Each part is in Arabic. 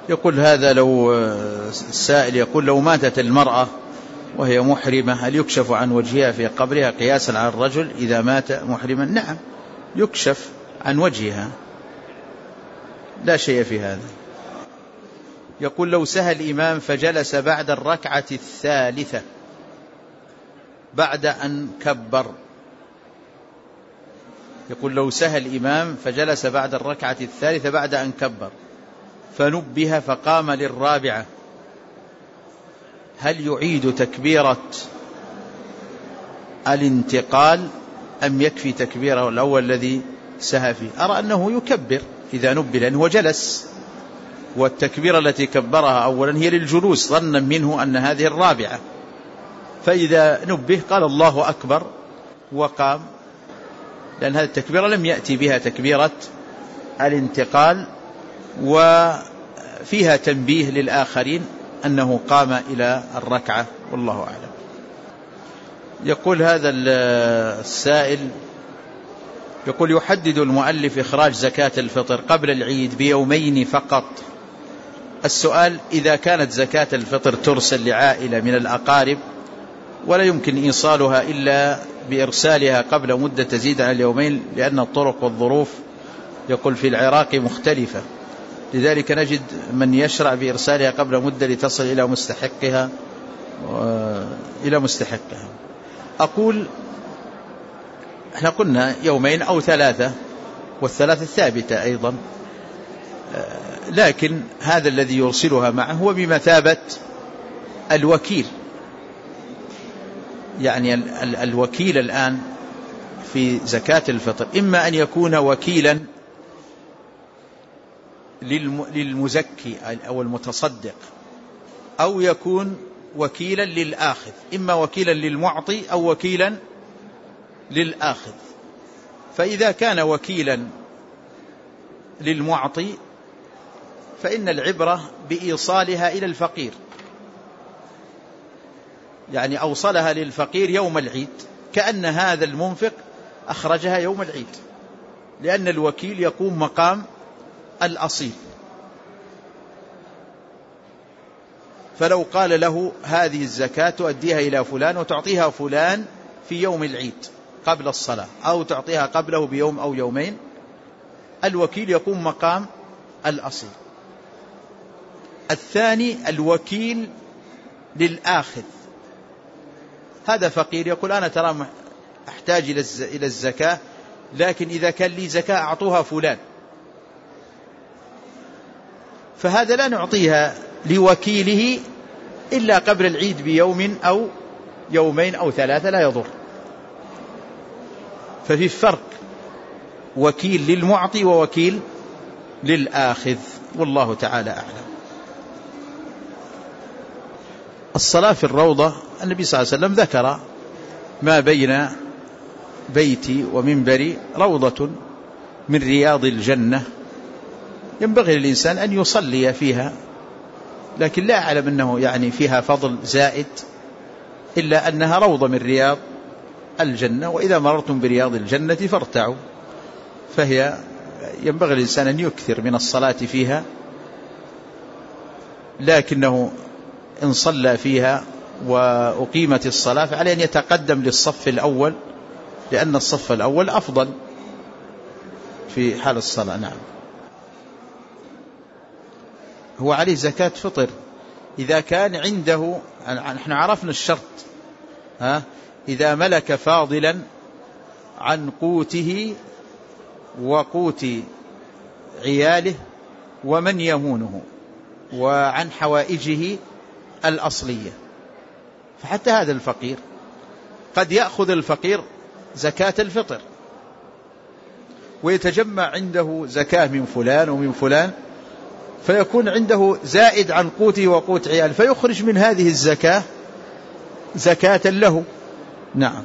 يقول هذا لو السائل يقول لو ماتت المرأة وهي محرمة هل يكشف عن وجهها في قبرها قياسا على الرجل إذا مات محرما؟ نعم يكشف عن وجهها، لا شيء في هذا. يقول لو سهى الإمام فجلس بعد الركعة الثالثة بعد أن كبر، يقول لو سهى الإمام فجلس بعد الركعة الثالثة بعد أن كبر فنبه فقام للرابعة، هل يعيد تكبيرة الانتقال أم يكفي تكبيره الأول الذي سهى فيه؟ أرى أنه يكبر إذا نبه لأنه جلس، والتكبيرة التي كبرها أولا هي للجلوس ظنا منه أن هذه الرابعة، فإذا نبه قال الله أكبر وقام، لأن هذه التكبيرة لم يأتي بها تكبيرة الانتقال، وفيها تنبيه للآخرين أنه قام إلى الركعة، والله أعلم. يقول هذا السائل يقول يحدد المؤلف إخراج زكاة الفطر قبل العيد بيومين فقط. السؤال: إذا كانت زكاة الفطر ترسل لعائلة من الأقارب ولا يمكن إيصالها إلا بإرسالها قبل مدة تزيد عن اليومين لأن الطرق والظروف يقول في العراق مختلفة، لذلك نجد من يشرع بإرسالها قبل مدة لتصل إلى مستحقها أقول احنا قلنا يومين أو ثلاثة، والثلاثة ثابتة أيضا، لكن هذا الذي يرسلها معه هو بمثابة الوكيل، يعني الوكيل الآن في زكاة الفطر إما أن يكون وكيلا للمزكي أو المتصدق، أو يكون وكيلا للآخذ، إما وكيلا للمعطي أو وكيلا للآخذ. فإذا كان وكيلا للمعطي فإن العبرة بإيصالها إلى الفقير، يعني أوصلها للفقير يوم العيد كأن هذا المنفق أخرجها يوم العيد، لأن الوكيل يقوم مقام الأصيل. فلو قال له هذه الزكاة تؤديها إلى فلان وتعطيها فلان في يوم العيد قبل الصلاة، أو تعطيها قبله بيوم أو يومين، الوكيل يقوم مقام الأصيل. الثاني الوكيل للآخذ، هذا فقير يقول أنا ترى أحتاج إلى الزكاة، لكن إذا كان لي زكاة أعطوها فلان، فهذا لا نعطيها لوكيله إلا قبل العيد بيوم أو يومين أو ثلاثة، لا يضر. ففي فرق وكيل للمعطي ووكيل للآخذ، والله تعالى أعلم. الصلاة في الروضة، النبي صلى الله عليه وسلم ذكر ما بين بيتي ومنبري روضة من رياض الجنة، ينبغي للإنسان أن يصلي فيها، لكن لا أعلم أنه يعني فيها فضل زائد، إلا أنها روضة من رياض الجنة، وإذا مررتم برياض الجنة فارتعوا، فهي ينبغي للإنسان أن يكثر من الصلاة فيها، لكنه إن صلى فيها وأقيمت الصلاة فعليه أن يتقدم للصف الأول، لأن الصف الأول أفضل في حال الصلاة. نعم. هو عليه زكاة فطر إذا كان عنده، نحن عرفنا الشرط، إذا ملك فاضلا عن قوته وقوت عياله ومن يهونه وعن حوائجه الأصلية. فحتى هذا الفقير قد يأخذ الفقير زكاة الفطر ويتجمع عنده زكاة من فلان ومن فلان، فيكون عنده زائد عن قوته وقوت عياله، فيخرج من هذه الزكاة زكاة له. نعم.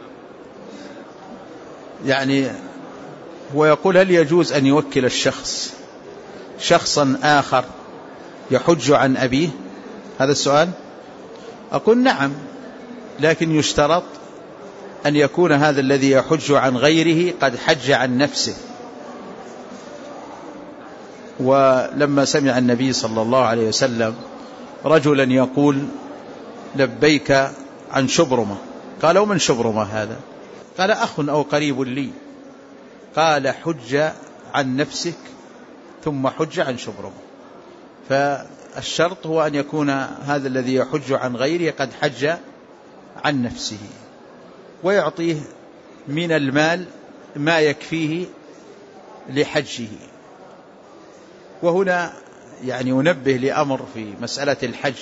يعني هو يقول هل يجوز أن يوكل الشخص شخصا آخر يحج عن أبيه؟ هذا السؤال. أقول نعم، لكن يشترط أن يكون هذا الذي يحج عن غيره قد حج عن نفسه، ولما سمع النبي صلى الله عليه وسلم رجلا يقول لبيك عن شبرمة، قال ومن شبرمة هذا؟ قال أخ أو قريب لي. قال حج عن نفسك ثم حج عن شبرمة. فالشرط هو أن يكون هذا الذي يحج عن غيره قد حج عن نفسه، ويعطيه من المال ما يكفيه لحجه. وهنا يعني ينبه لأمر في مسألة الحج.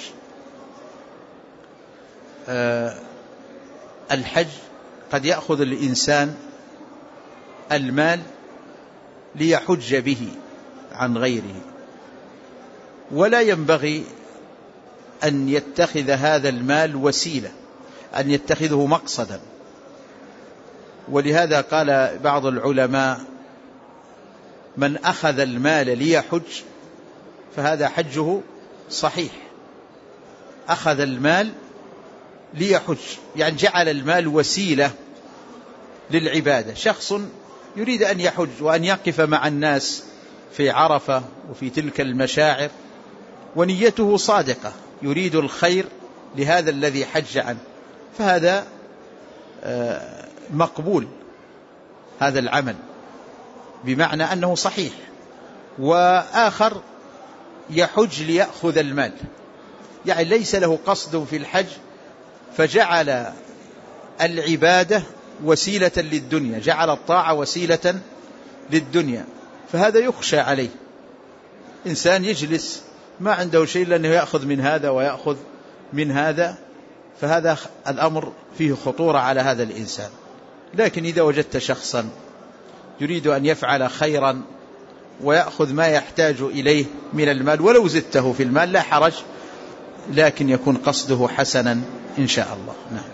الحج قد يأخذ الإنسان المال ليحج به عن غيره، ولا ينبغي أن يتخذ هذا المال وسيلة، أن يتخذه مقصدا. ولهذا قال بعض العلماء من أخذ المال ليحج فهذا حجه صحيح. أخذ المال ليحج يعني جعل المال وسيلة للعبادة. شخص يريد أن يحج وأن يقف مع الناس في عرفة وفي تلك المشاعر ونيته صادقة، يريد الخير لهذا الذي حج عنه، فهذا مقبول هذا العمل، بمعنى أنه صحيح. وآخر يحج ليأخذ المال، يعني ليس له قصد في الحج فجعل العبادة وسيلة للدنيا، جعل الطاعة وسيلة للدنيا، فهذا يخشى عليه. إنسان يجلس ما عنده شيء لأنه يأخذ من هذا ويأخذ من هذا، فهذا الأمر فيه خطورة على هذا الإنسان. لكن إذا وجدت شخصا يريد أن يفعل خيرا ويأخذ ما يحتاج إليه من المال ولو زدته في المال لا حرج، لكن يكون قصده حسنا إن شاء الله. نعم.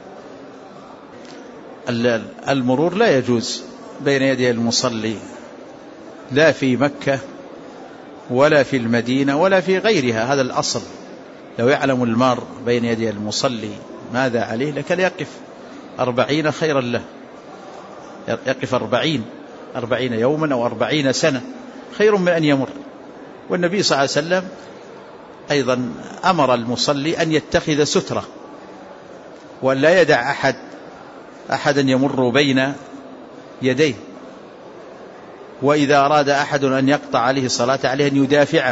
المرور لا يجوز بين يدي المصلي لا في مكة ولا في المدينة ولا في غيرها، هذا الأصل. لو يعلم المار بين يدي المصلي ماذا عليه لكان يقف 40 خيرا له، يقف 40 يوما أو 40 سنة خير من أن يمر. والنبي صلى الله عليه وسلم أيضا أمر المصلي أن يتخذ سترة وأن لا يدع أحدا يمر بين يديه، وإذا أراد أحد أن يقطع عليه الصلاة عليه أن يدافعه.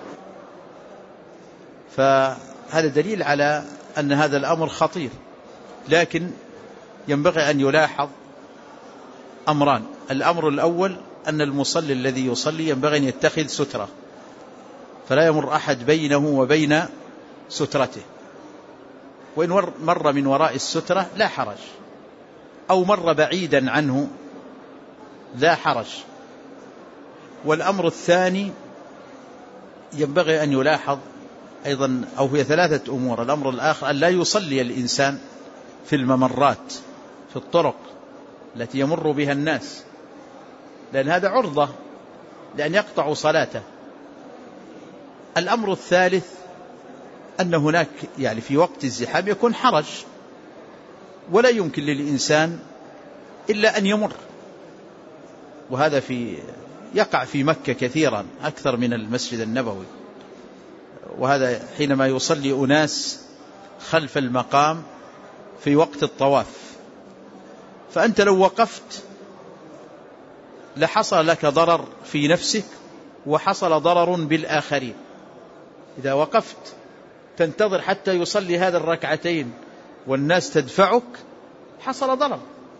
فهذا دليل على أن هذا الأمر خطير. لكن ينبغي أن يلاحظ أمران. الأمر الأول أن المصلي الذي يصلي ينبغي أن يتخذ سترة، فلا يمر أحد بينه وبين سترته، وإن مر من وراء السترة لا حرج، أو مر بعيدا عنه لا حرج. والأمر الثاني ينبغي أن يلاحظ أيضا، أو هي 3 أمور. الأمر الآخر أن لا يصلي الإنسان في الممرات في الطرق التي يمر بها الناس، لأن هذا عرضة لأن يقطع صلاته. الأمر الثالث أن هناك يعني في وقت الزحام يكون حرج ولا يمكن للإنسان إلا أن يمر، وهذا يقع في مكة كثيرا أكثر من المسجد النبوي. وهذا حينما يصلي أناس خلف المقام في وقت الطواف، فأنت لو وقفت لحصل لك ضرر في نفسك وحصل ضرر بالآخرين. إذا وقفت تنتظر حتى يصلي هذا الركعتين والناس تدفعك حصل ضرر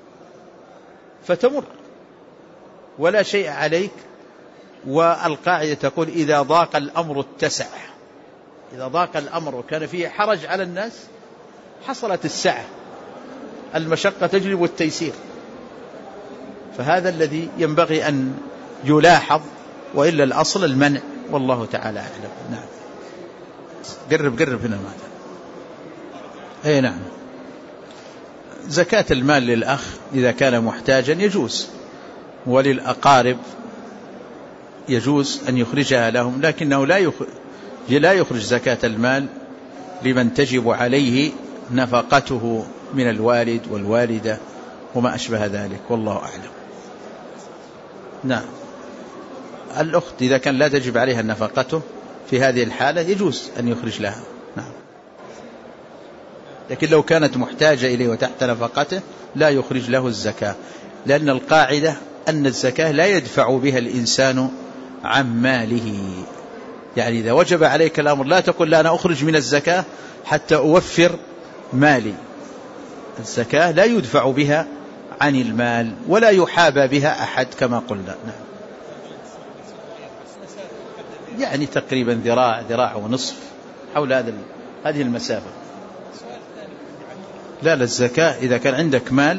فتمر ولا شيء عليك. والقاعدة تقول إذا ضاق الأمر اتسع. إذا ضاق الأمر وكان فيه حرج على الناس حصلت السعة، المشقة تجلب التيسير. فهذا الذي ينبغي أن يلاحظ، وإلا الأصل المنع، والله تعالى أعلم. نعم. قرب هنا ماذا؟ أي نعم. زكاة المال للأخ إذا كان محتاجا يجوز، وللأقارب يجوز أن يخرجها لهم، لكنه لا يخرج زكاة المال لمن تجب عليه نفقته من الوالد والوالدة وما أشبه ذلك، والله أعلم. نعم. الأخت إذا كان لا تجب عليها نفقته في هذه الحالة يجوز أن يخرج لها. نعم. لكن لو كانت محتاجة إليه وتحت نفقته لا يخرج له الزكاة، لأن القاعدة أن الزكاة لا يدفع بها الإنسان عن ماله. يعني إذا وجب عليك الأمر لا تقول لا أنا أخرج من الزكاة حتى أوفر مالي. الزكاة لا يدفع بها عن المال ولا يحابى بها أحد كما قلنا. نعم. يعني تقريبا ذراع ونصف حول هذه المسافة. لا الزكاة إذا كان عندك مال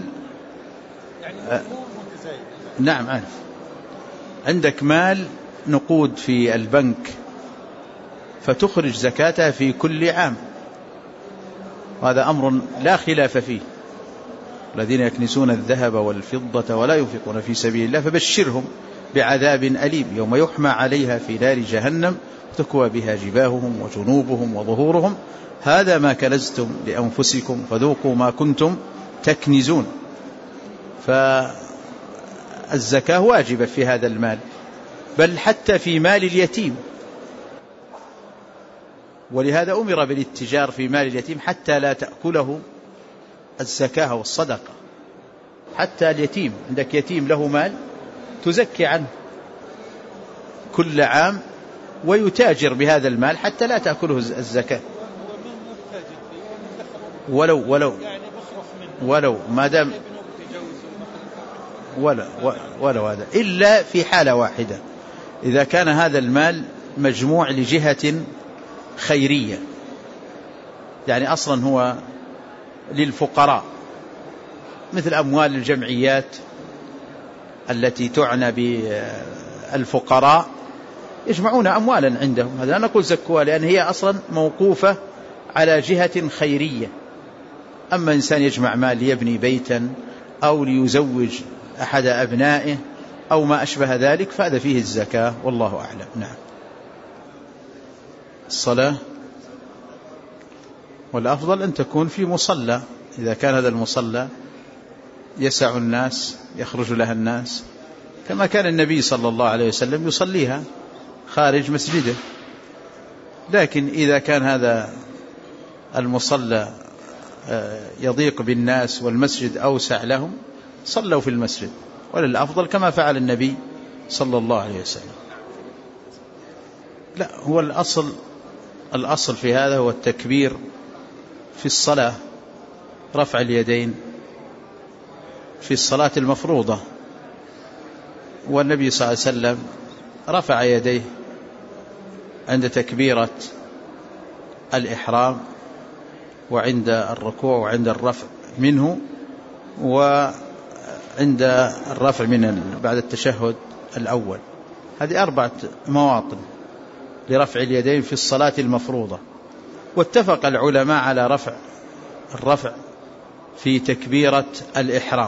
نعم عارف، عندك مال نقود في البنك فتخرج زكاتها في كل عام، وهذا أمر لا خلاف فيه. الذين يكنسون الذهب والفضة ولا ينفقون في سبيل الله فبشرهم بعذاب أليم يوم يحمى عليها في نار جهنم تكوى بها جباههم وجنوبهم وظهورهم هذا ما كنزتم لأنفسكم فذوقوا ما كنتم تكنزون. فالزكاة واجبة في هذا المال، بل حتى في مال اليتيم، ولهذا أمر بالاتجار في مال اليتيم حتى لا تأكله الزكاة والصدقة. حتى اليتيم، عندك يتيم له مال تزكي عنه كل عام ويتاجر بهذا المال حتى لا تأكله الزكاة، ولو ما دام ولو هذا إلا في حالة واحدة، إذا كان هذا المال مجموع لجهة خيرية، يعني أصلا هو للفقراء، مثل أموال الجمعيات التي تعنى بالفقراء يجمعون أموالا عندهم، هذا لا نقول زكوها لأن هي أصلا موقوفة على جهة خيرية. أما إنسان يجمع مال ليبني بيتا أو ليزوج أحد أبنائه أو ما أشبه ذلك فهذا فيه الزكاة والله أعلم. نعم. الصلاة والأفضل أن تكون في مصلى، إذا كان هذا المصلى يسع الناس يخرج لها الناس، كما كان النبي صلى الله عليه وسلم يصليها خارج مسجده. لكن إذا كان هذا المصلى يضيق بالناس والمسجد أوسع لهم صلوا في المسجد، وللأفضل كما فعل النبي صلى الله عليه وسلم. لا، هو الأصل في هذا هو التكبير في الصلاة، رفع اليدين في الصلاة المفروضة، والنبي صلى الله عليه وسلم رفع يديه عند تكبيرة الإحرام وعند الركوع وعند الرفع منه وعند الرفع بعد التشهد الأول. هذه 4 مواطن لرفع اليدين في الصلاة المفروضة. واتفق العلماء على الرفع في تكبيرة الإحرام،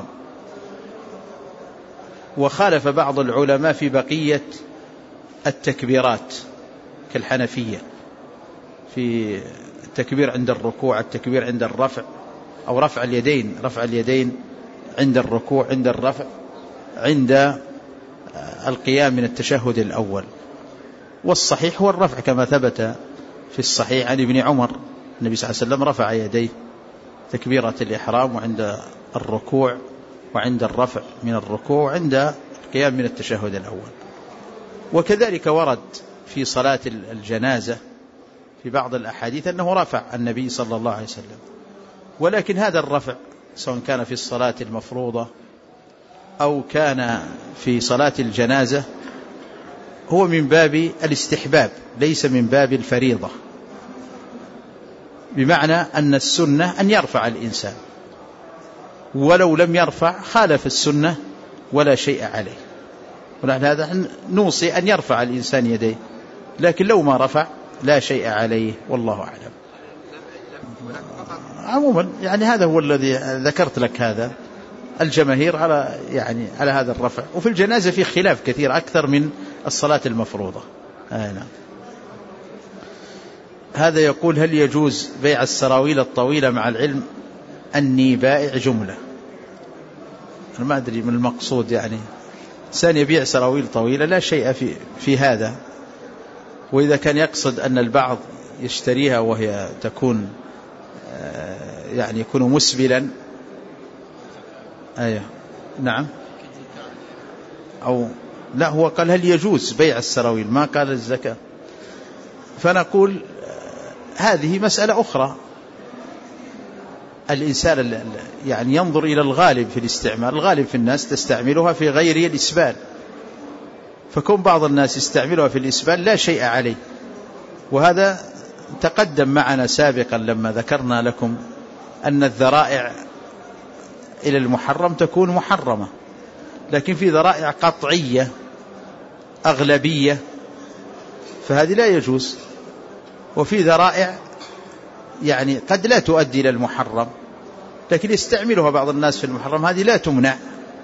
وخالف بعض العلماء في بقية التكبيرات كالحنفية في التكبير عند الركوع، التكبير عند الرفع، أو رفع اليدين عند الركوع، عند الرفع، عند القيام من التشهد الأول. والصحيح هو الرفع كما ثبت في الصحيح عن ابن عمر، النبي صلى الله عليه وسلم رفع يديه تكبيرة الإحرام وعند الركوع وعند الرفع من الركوع وعند القيام من التشهد الأول. وكذلك ورد في صلاة الجنازة في بعض الأحاديث أنه رفع النبي صلى الله عليه وسلم، ولكن هذا الرفع سواء كان في الصلاة المفروضة أو كان في صلاة الجنازة هو من باب الاستحباب ليس من باب الفريضة، بمعنى أن السنة أن يرفع الإنسان، ولو لم يرفع خالف السنة ولا شيء عليه. ولعل هذا نوصي أن يرفع الإنسان يديه، لكن لو ما رفع لا شيء عليه والله أعلم. عموما يعني هذا هو الذي ذكرت لك، هذا الجماهير على هذا الرفع. وفي الجنازة في خلاف كثير أكثر من الصلاة المفروضة. نعم. هذا يقول: هل يجوز بيع السراويل الطويلة مع العلم أني بائع جملة؟ أنا ما أدري من المقصود، يعني إنسان يبيع سراويل طويلة لا شيء في هذا. وإذا كان يقصد أن البعض يشتريها وهي تكون يعني يكون مسبلا، أيه نعم، أو لا، هو قال هل يجوز بيع السراويل، ما قال الزكاة. فنقول هذه مسألة أخرى. الإنسان يعني ينظر إلى الغالب في الاستعمال. الغالب في الناس تستعملها في غير الإسبال، فكون بعض الناس يستعملها في الإسبال لا شيء عليه. وهذا تقدم معنا سابقا لما ذكرنا لكم أن الذرائع إلى المحرم تكون محرمة، لكن في ذرائع قطعية أغلبية فهذه لا يجوز، وفي ذرائع يعني قد لا تؤدي إلى المحرم لكن يستعملها بعض الناس في المحرم، هذه لا تمنع.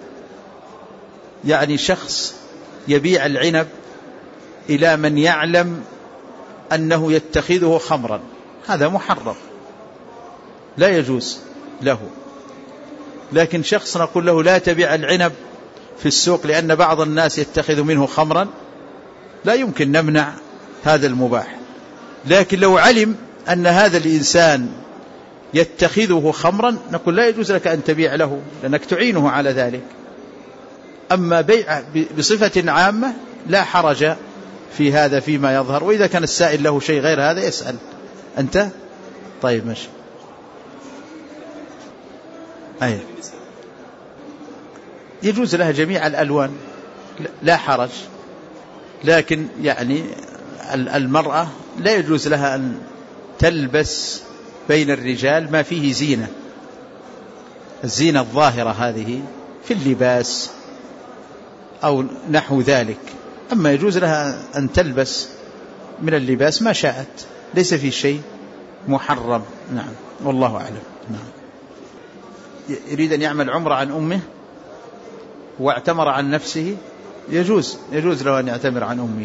يعني شخص يبيع العنب إلى من يعلم أنه يتخذه خمرا، هذا محرم لا يجوز له. لكن شخص نقول له لا تبيع العنب في السوق لأن بعض الناس يتخذ منه خمرا، لا يمكن نمنع هذا المباح. لكن لو علم أن هذا الإنسان يتخذه خمرا نقول لا يجوز لك أن تبيع له لأنك تعينه على ذلك. أما بيع بصفة عامة لا حرج في هذا فيما يظهر. وإذا كان السائل له شيء غير هذا يسأل أنت. طيب ماشي. أي يجوز لها جميع الألوان لا حرج، لكن يعني المرأة لا يجوز لها أن تلبس بين الرجال ما فيه زينة، الزينة الظاهرة هذه في اللباس أو نحو ذلك. أما يجوز لها أن تلبس من اللباس ما شاءت، ليس في شيء محرم. نعم والله أعلم. نعم. يريد أن يعمل عمرة عن أمه واعتمر عن نفسه، يجوز له أن يعتمر عن أمه.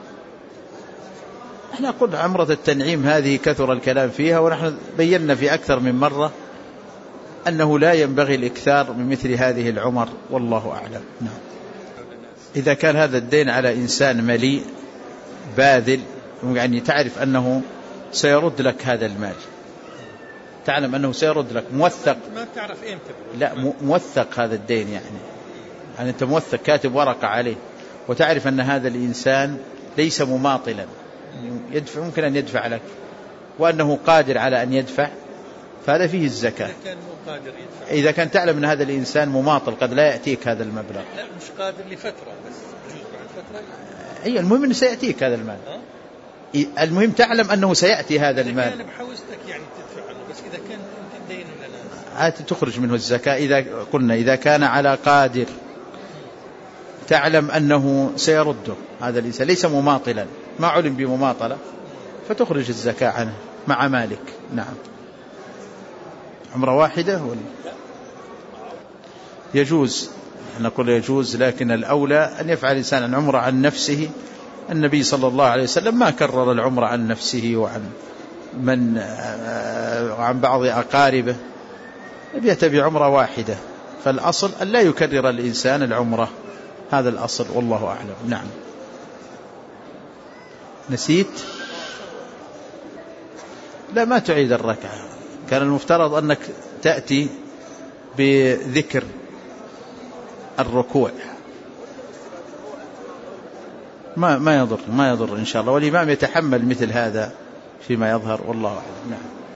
احنا قلنا عمرة التنعيم هذه كثر الكلام فيها، ونحن بينا في أكثر من مرة أنه لا ينبغي الإكثار من مثل هذه العمر والله أعلم. نعم. إذا كان هذا الدين على إنسان مليء باذل، يعني تعرف أنه سيرد لك هذا المال، تعلم أنه سيرد لك، موثق، ما تعرف إمتى، لا موثق هذا الدين، يعني أنت موثق كاتب ورقة عليه، وتعرف أن هذا الإنسان ليس مماطلا، يدفع، ممكن أن يدفع لك، وأنه قادر على أن يدفع، فهذا فيه الزكاة. إذا كان تعلم أن هذا الإنسان مماطل قد لا يأتيك هذا المبلغ، لا مش قادر لفترة، بس بعد فترة أي المهم أنه سيأتيك هذا المال. المهم تعلم أنه سيأتي هذا المال. أنا بحوزتك يعني تدفع عنه، بس إذا كان دين لنا تخرج منه الزكاة. إذا قلنا إذا كان على قادر تعلم أنه سيرده هذا الإنسان، ليس مماطلا، ما علم بمماطلة، فتخرج الزكاة عنه مع مالك. نعم. عمرة واحدة يجوز، نقول يجوز، لكن الأولى أن يفعل الإنسان عن عمرة عن نفسه. النبي صلى الله عليه وسلم ما كرر العمرة عن نفسه وعن بعض أقاربه، يأتي بعمرة واحدة. فالأصل أن لا يكرر الإنسان العمرة، هذا الأصل والله أعلم. نعم. نسيت؟ لا، ما تعيد الركعة، كان المفترض أنك تأتي بذكر الركوع. ما يضر إن شاء الله، والإمام يتحمل مثل هذا فيما يظهر والله أعلم. نعم.